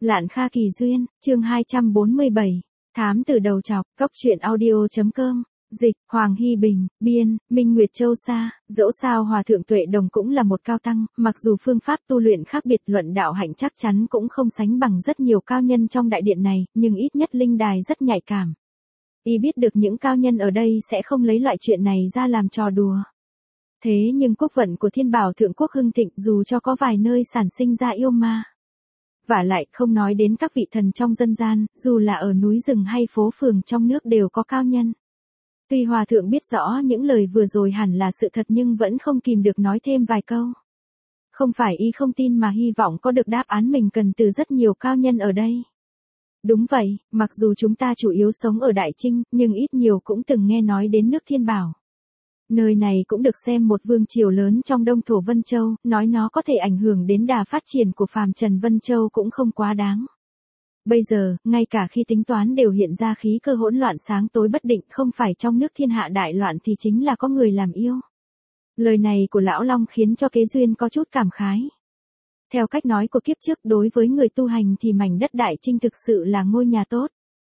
Lạn Kha Kỳ Duyên, chương 247, Thám Tử Đầu Trọc, Cốc truyện audio.com, dịch, Hoàng Hy Bình, biên, Minh Nguyệt Châu Sa, dẫu sao Hòa Thượng Tuệ Đồng cũng là một cao tăng, mặc dù phương pháp tu luyện khác biệt, luận đạo hạnh chắc chắn cũng không sánh bằng rất nhiều cao nhân trong đại điện này, nhưng ít nhất linh đài rất nhạy cảm. Y biết được những cao nhân ở đây sẽ không lấy loại chuyện này ra làm trò đùa. Thế nhưng quốc vận của Thiên Bảo Thượng Quốc hưng thịnh, dù cho có vài nơi sản sinh ra yêu ma. Vả lại không nói đến các vị thần trong dân gian, dù là ở núi rừng hay phố phường trong nước đều có cao nhân. Tuy Hòa Thượng biết rõ những lời vừa rồi hẳn là sự thật nhưng vẫn không kìm được nói thêm vài câu. Không phải y không tin mà hy vọng có được đáp án mình cần từ rất nhiều cao nhân ở đây. Đúng vậy, mặc dù chúng ta chủ yếu sống ở Đại Trinh, nhưng ít nhiều cũng từng nghe nói đến nước Thiên Bảo. Nơi này cũng được xem một vương triều lớn trong Đông Thổ Vân Châu, nói nó có thể ảnh hưởng đến đà phát triển của phàm trần Vân Châu cũng không quá đáng. Bây giờ, ngay cả khi tính toán đều hiện ra khí cơ hỗn loạn sáng tối bất định, không phải trong nước thiên hạ đại loạn thì chính là có người làm yêu. Lời này của Lão Long khiến cho Kế Duyên có chút cảm khái. Theo cách nói của kiếp trước, đối với người tu hành thì mảnh đất Đại Trinh thực sự là ngôi nhà tốt.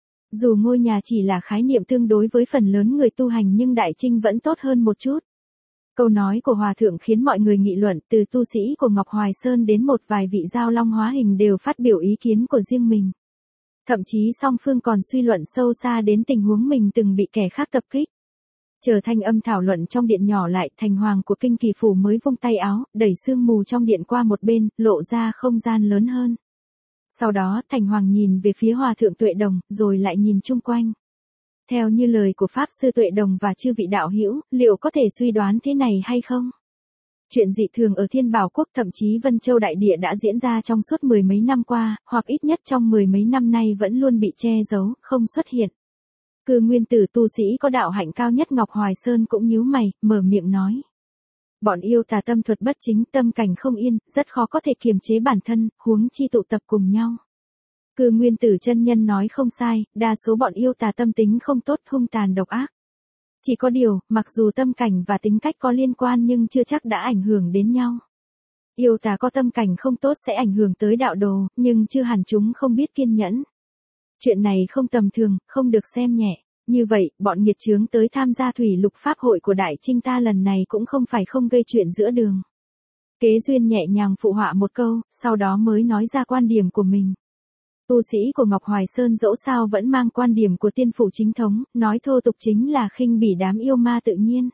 Dù ngôi nhà chỉ là khái niệm tương đối với phần lớn người tu hành nhưng Đại Trinh vẫn tốt hơn một chút. Câu nói của Hòa Thượng khiến mọi người nghị luận, từ tu sĩ của Ngọc Hoài Sơn đến một vài vị giao long hóa hình đều phát biểu ý kiến của riêng mình. Thậm chí song phương còn suy luận sâu xa đến tình huống mình từng bị kẻ khác tập kích. Chờ thanh âm thảo luận trong điện nhỏ lại, Thành Hoàng của Kinh Kỳ Phủ mới vung tay áo, đẩy sương mù trong điện qua một bên, lộ ra không gian lớn hơn. Sau đó, Thành Hoàng nhìn về phía Hòa Thượng Tuệ Đồng, rồi lại nhìn chung quanh. Theo như lời của Pháp Sư Tuệ Đồng và chư vị đạo hữu, liệu có thể suy đoán thế này hay không? Chuyện dị thường ở Thiên Bảo Quốc thậm chí Vân Châu Đại Địa đã diễn ra trong suốt mười mấy năm qua, hoặc ít nhất trong mười mấy năm nay vẫn luôn bị che giấu, không xuất hiện. Cư nguyên tử tu sĩ có đạo hạnh cao nhất Ngọc Hoài Sơn cũng nhíu mày, mở miệng nói. Bọn yêu tà tâm thuật bất chính, tâm cảnh không yên, rất khó có thể kiềm chế bản thân, huống chi tụ tập cùng nhau. Cư nguyên tử chân nhân nói không sai, đa số bọn yêu tà tâm tính không tốt, hung tàn độc ác. Chỉ có điều, mặc dù tâm cảnh và tính cách có liên quan nhưng chưa chắc đã ảnh hưởng đến nhau. Yêu tà có tâm cảnh không tốt sẽ ảnh hưởng tới đạo đồ, nhưng chưa hẳn chúng không biết kiên nhẫn. Chuyện này không tầm thường, không được xem nhẹ. Như vậy, bọn nghiệt chướng tới tham gia thủy lục pháp hội của Đại Trinh ta lần này cũng không phải không gây chuyện giữa đường. Kế Duyên nhẹ nhàng phụ họa một câu, sau đó mới nói ra quan điểm của mình. Tu sĩ của Ngọc Hoài Sơn dẫu sao vẫn mang quan điểm của tiên phủ chính thống, nói thô tục chính là khinh bỉ đám yêu ma tự nhiên.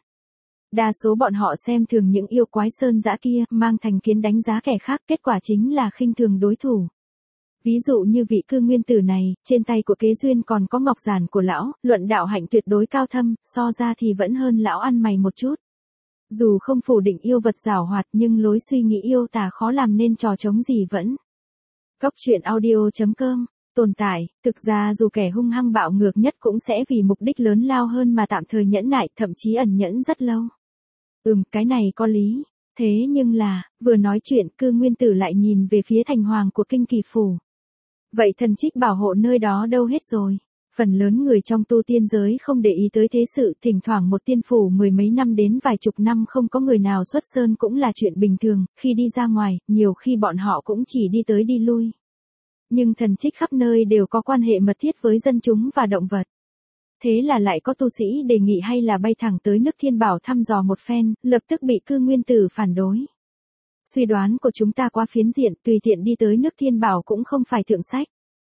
Đa số bọn họ xem thường những yêu quái sơn dã kia, mang thành kiến đánh giá kẻ khác, kết quả chính là khinh thường đối thủ. Ví dụ như vị cư nguyên tử này, trên tay của Kế Duyên còn có ngọc giản của lão, luận đạo hạnh tuyệt đối cao thâm, so ra thì vẫn hơn lão ăn mày một chút. Dù không phủ định yêu vật giảo hoạt nhưng lối suy nghĩ yêu tà khó làm nên trò trống gì vẫn. Cốc truyện audio.com, tồn tại, thực ra dù kẻ hung hăng bạo ngược nhất cũng sẽ vì mục đích lớn lao hơn mà tạm thời nhẫn nại, thậm chí ẩn nhẫn rất lâu. Cái này có lý. Thế nhưng là, vừa nói chuyện cư nguyên tử lại nhìn về phía Thành Hoàng của Kinh Kỳ Phủ. Vậy thần trích bảo hộ nơi đó đâu hết rồi? Phần lớn người trong tu tiên giới không để ý tới thế sự, thỉnh thoảng một tiên phủ mười mấy năm đến vài chục năm không có người nào xuất sơn cũng là chuyện bình thường, khi đi ra ngoài, nhiều khi bọn họ cũng chỉ đi tới đi lui. Nhưng thần trích khắp nơi đều có quan hệ mật thiết với dân chúng và động vật. Thế là lại có tu sĩ đề nghị hay là bay thẳng tới nước Thiên Bảo thăm dò một phen, lập tức bị cư nguyên tử phản đối. Suy đoán của chúng ta quá phiến diện, tùy tiện đi tới nước Thiên Bảo cũng không phải thượng sách.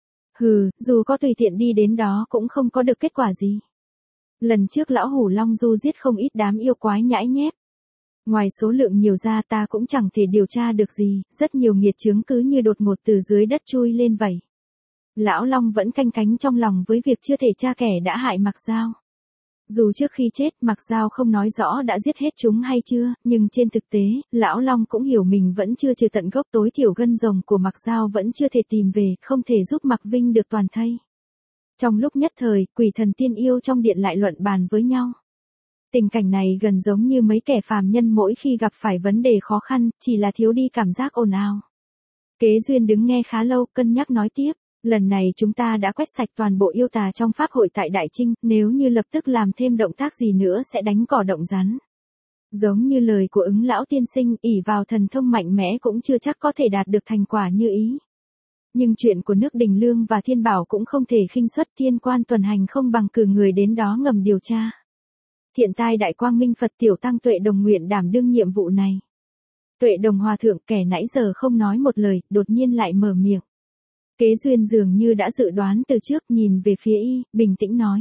Dù có tùy tiện đi đến đó cũng không có được kết quả gì. Lần trước lão Hủ Long Du giết không ít đám yêu quái nhãi nhép. Ngoài số lượng nhiều ra ta cũng chẳng thể điều tra được gì, rất nhiều nghiệt chướng cứ như đột ngột từ dưới đất chui lên vậy. Lão Long vẫn canh cánh trong lòng với việc chưa thể tra kẻ đã hại Mạc Dao. Dù trước khi chết Mạc Dao không nói rõ đã giết hết chúng hay chưa, nhưng trên thực tế, Lão Long cũng hiểu mình vẫn chưa trừ tận gốc, tối thiểu gân rồng của Mạc Dao vẫn chưa thể tìm về, không thể giúp Mạc Vinh được toàn thây. Trong lúc nhất thời, quỷ thần tiên yêu trong điện lại luận bàn với nhau. Tình cảnh này gần giống như mấy kẻ phàm nhân mỗi khi gặp phải vấn đề khó khăn, chỉ là thiếu đi cảm giác ồn ào. Kế Duyên đứng nghe khá lâu, cân nhắc nói tiếp. Lần này chúng ta đã quét sạch toàn bộ yêu tà trong pháp hội tại Đại Trinh, nếu như lập tức làm thêm động tác gì nữa sẽ đánh cỏ động rắn. Giống như lời của Ứng lão tiên sinh, ỷ vào thần thông mạnh mẽ cũng chưa chắc có thể đạt được thành quả như ý. Nhưng chuyện của nước Đình Lương và Thiên Bảo cũng không thể khinh suất, thiên quan tuần hành không bằng cử người đến đó ngầm điều tra. Thiện tai đại quang minh Phật tiểu tăng Tuệ Đồng nguyện đảm đương nhiệm vụ này. Tuệ Đồng hòa thượng kẻ nãy giờ không nói một lời, đột nhiên lại mở miệng. Kế Duyên dường như đã dự đoán từ trước, nhìn về phía y, bình tĩnh nói.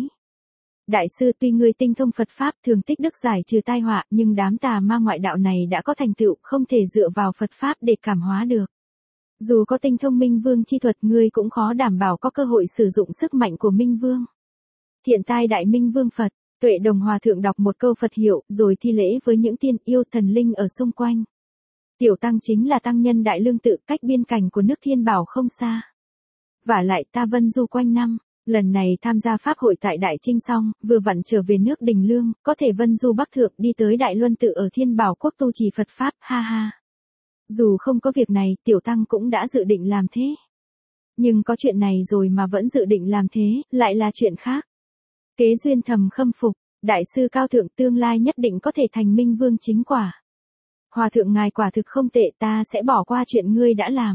Đại sư, tuy ngươi tinh thông Phật Pháp thường tích đức giải trừ tai họa, nhưng đám tà ma ngoại đạo này đã có thành tựu, không thể dựa vào Phật Pháp để cảm hóa được. Dù có tinh thông Minh Vương chi thuật, ngươi cũng khó đảm bảo có cơ hội sử dụng sức mạnh của Minh Vương. Thiện tai đại Minh Vương Phật, Tuệ Đồng hòa thượng đọc một câu Phật hiệu, rồi thi lễ với những tiên yêu thần linh ở xung quanh. Tiểu tăng chính là tăng nhân Đại Lương Tự, cách biên cảnh của nước Thiên Bảo không xa. Vả lại ta vân du quanh năm, lần này tham gia pháp hội tại Đại Trinh xong, vừa vặn trở về nước Đình Lương, có thể vân du Bắc Thượng đi tới Đại Luân Tự ở Thiên Bảo Quốc tu trì Phật Pháp, ha ha. Dù không có việc này, tiểu tăng cũng đã dự định làm thế. Nhưng có chuyện này rồi mà vẫn dự định làm thế, lại là chuyện khác. Kế Duyên thầm khâm phục, đại sư cao thượng tương lai nhất định có thể thành Minh Vương chính quả. Hòa thượng ngài quả thực không tệ, ta sẽ bỏ qua chuyện ngươi đã làm.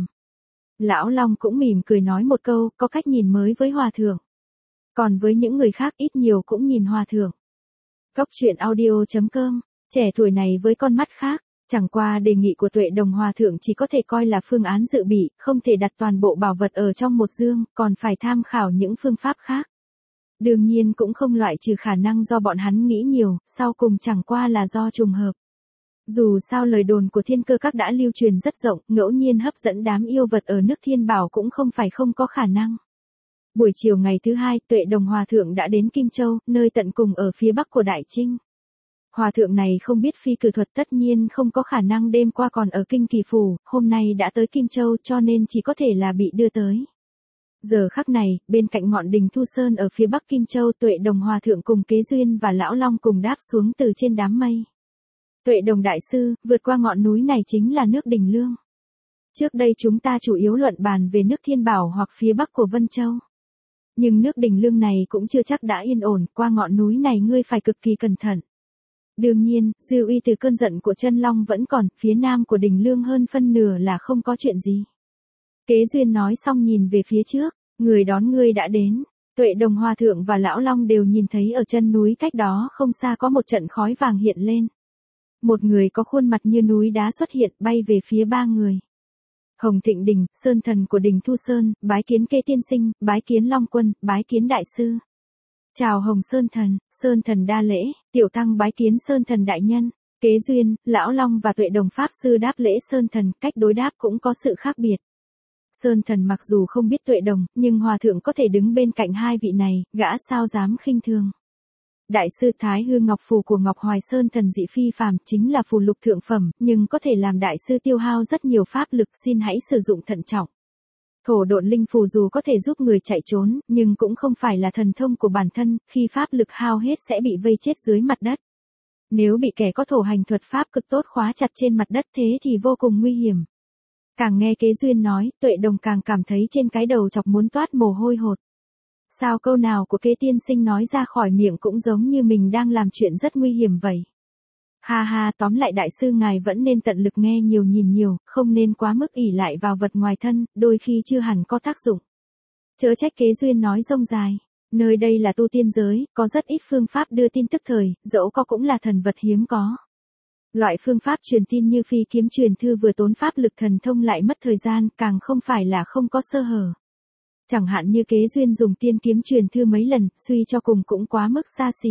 Lão Long cũng mỉm cười nói một câu, có cách nhìn mới với hòa thượng. Còn với những người khác ít nhiều cũng nhìn hòa thượng. Góc truyện audio.com, trẻ tuổi này với con mắt khác, chẳng qua đề nghị của Tuệ Đồng hòa thượng chỉ có thể coi là phương án dự bị, không thể đặt toàn bộ bảo vật ở trong một dương, còn phải tham khảo những phương pháp khác. Đương nhiên cũng không loại trừ khả năng do bọn hắn nghĩ nhiều, sau cùng chẳng qua là do trùng hợp. Dù sao lời đồn của Thiên Cơ Các đã lưu truyền rất rộng, ngẫu nhiên hấp dẫn đám yêu vật ở nước Thiên Bảo cũng không phải không có khả năng. Buổi chiều ngày thứ hai, Tuệ Đồng hòa thượng đã đến Kim Châu, nơi tận cùng ở phía bắc của Đại Trinh. Hòa thượng này không biết phi cử thuật, tất nhiên không có khả năng đêm qua còn ở Kinh Kỳ Phủ, hôm nay đã tới Kim Châu cho nên chỉ có thể là bị đưa tới. Giờ khắc này, bên cạnh ngọn đỉnh Thu Sơn ở phía bắc Kim Châu, Tuệ Đồng hòa thượng cùng Kế Duyên và Lão Long cùng đáp xuống từ trên đám mây. Tuệ Đồng đại sư, vượt qua ngọn núi này chính là nước Đình Lương. Trước đây chúng ta chủ yếu luận bàn về nước Thiên Bảo hoặc phía bắc của Vân Châu. Nhưng nước Đình Lương này cũng chưa chắc đã yên ổn, qua ngọn núi này ngươi phải cực kỳ cẩn thận. Đương nhiên, dư uy từ cơn giận của Chân Long vẫn còn, phía nam của Đình Lương hơn phân nửa là không có chuyện gì. Kế Duyên nói xong nhìn về phía trước, người đón ngươi đã đến. Tuệ Đồng hòa thượng và Lão Long đều nhìn thấy ở chân núi cách đó không xa có một trận khói vàng hiện lên. Một người có khuôn mặt như núi đá xuất hiện, bay về phía ba người. Hồng Thịnh Đình, Sơn Thần của Đình Thu Sơn, bái kiến Kế tiên sinh, bái kiến Long Quân, bái kiến đại sư. Chào Hồng Sơn Thần đa lễ, tiểu tăng bái kiến Sơn Thần đại nhân. Kế Duyên, Lão Long và Tuệ Đồng pháp sư đáp lễ Sơn Thần, cách đối đáp cũng có sự khác biệt. Sơn Thần mặc dù không biết Tuệ Đồng, nhưng hòa thượng có thể đứng bên cạnh hai vị này, gã sao dám khinh thường. Đại sư Thái Hư Ngọc phù của Ngọc Hoài Sơn Thần dị phi phàm, chính là phù lục thượng phẩm, nhưng có thể làm đại sư tiêu hao rất nhiều pháp lực, xin hãy sử dụng thận trọng. Thổ độn linh phù dù có thể giúp người chạy trốn, nhưng cũng không phải là thần thông của bản thân, khi pháp lực hao hết sẽ bị vây chết dưới mặt đất. Nếu bị kẻ có thổ hành thuật pháp cực tốt khóa chặt trên mặt đất thế thì vô cùng nguy hiểm. Càng nghe Kế Duyên nói, Tuệ Đồng càng cảm thấy trên cái đầu chọc muốn toát mồ hôi hột. Sao câu nào của Kế tiên sinh nói ra khỏi miệng cũng giống như mình đang làm chuyện rất nguy hiểm vậy. Ha ha, tóm lại đại sư ngài vẫn nên tận lực nghe nhiều nhìn nhiều, không nên quá mức ỷ lại vào vật ngoài thân, đôi khi chưa hẳn có tác dụng. Chớ trách Kế Duyên nói rông dài. Nơi đây là tu tiên giới, có rất ít phương pháp đưa tin tức thời, dẫu có cũng là thần vật hiếm có. Loại phương pháp truyền tin như phi kiếm truyền thư vừa tốn pháp lực thần thông lại mất thời gian, càng không phải là không có sơ hở. Chẳng hạn như Kế Duyên dùng tiên kiếm truyền thư mấy lần, suy cho cùng cũng quá mức xa xỉ.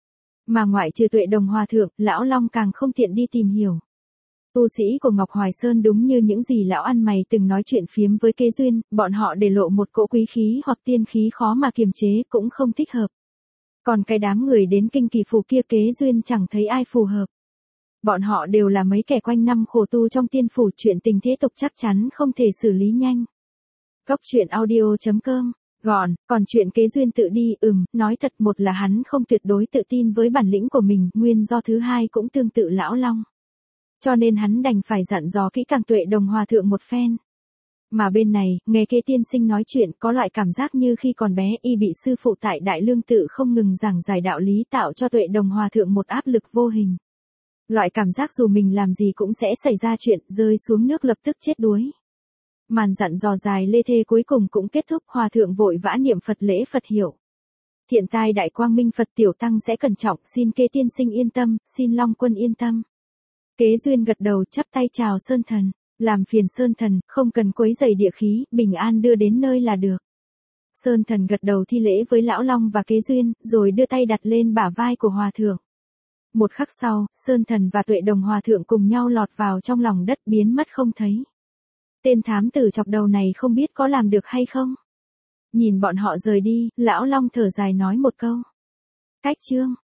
Mà ngoại trừ Tuệ Đồng hòa thượng, Lão Long càng không tiện đi tìm hiểu. Tu sĩ của Ngọc Hoài Sơn đúng như những gì lão ăn mày từng nói chuyện phiếm với Kế Duyên, bọn họ để lộ một cỗ quý khí hoặc tiên khí khó mà kiềm chế cũng không thích hợp. Còn cái đám người đến Kinh Kỳ Phủ kia Kế Duyên chẳng thấy ai phù hợp. Bọn họ đều là mấy kẻ quanh năm khổ tu trong tiên phủ, chuyện tình thế tục chắc chắn không thể xử lý nhanh. Góc truyện audio.com, gọn, còn chuyện Kế Duyên tự đi, nói thật, một là hắn không tuyệt đối tự tin với bản lĩnh của mình, nguyên do thứ hai cũng tương tự Lão Long. Cho nên hắn đành phải dặn dò kỹ càng Tuệ Đồng hòa thượng một phen. Mà bên này, nghe Kế tiên sinh nói chuyện có loại cảm giác như khi còn bé y bị sư phụ tại Đại Lương Tự không ngừng giảng giải đạo lý tạo cho Tuệ Đồng hòa thượng một áp lực vô hình. Loại cảm giác dù mình làm gì cũng sẽ xảy ra chuyện, rơi xuống nước lập tức chết đuối. Màn dặn dò dài lê thê cuối cùng cũng kết thúc, hòa thượng vội vã niệm Phật lễ Phật hiệu. Thiện tai đại quang minh Phật tiểu tăng sẽ cẩn trọng, xin Kế tiên sinh yên tâm, xin Long quân yên tâm. Kế Duyên gật đầu chắp tay chào Sơn Thần, làm phiền Sơn Thần, không cần quấy rầy địa khí, bình an đưa đến nơi là được. Sơn Thần gật đầu thi lễ với Lão Long và Kế Duyên, rồi đưa tay đặt lên bả vai của hòa thượng. Một khắc sau, Sơn Thần và Tuệ Đồng hòa thượng cùng nhau lọt vào trong lòng đất biến mất không thấy. Tên thám tử chọc đầu này không biết có làm được hay không. Nhìn bọn họ rời đi, Lão Long thở dài nói một câu. Cách chương.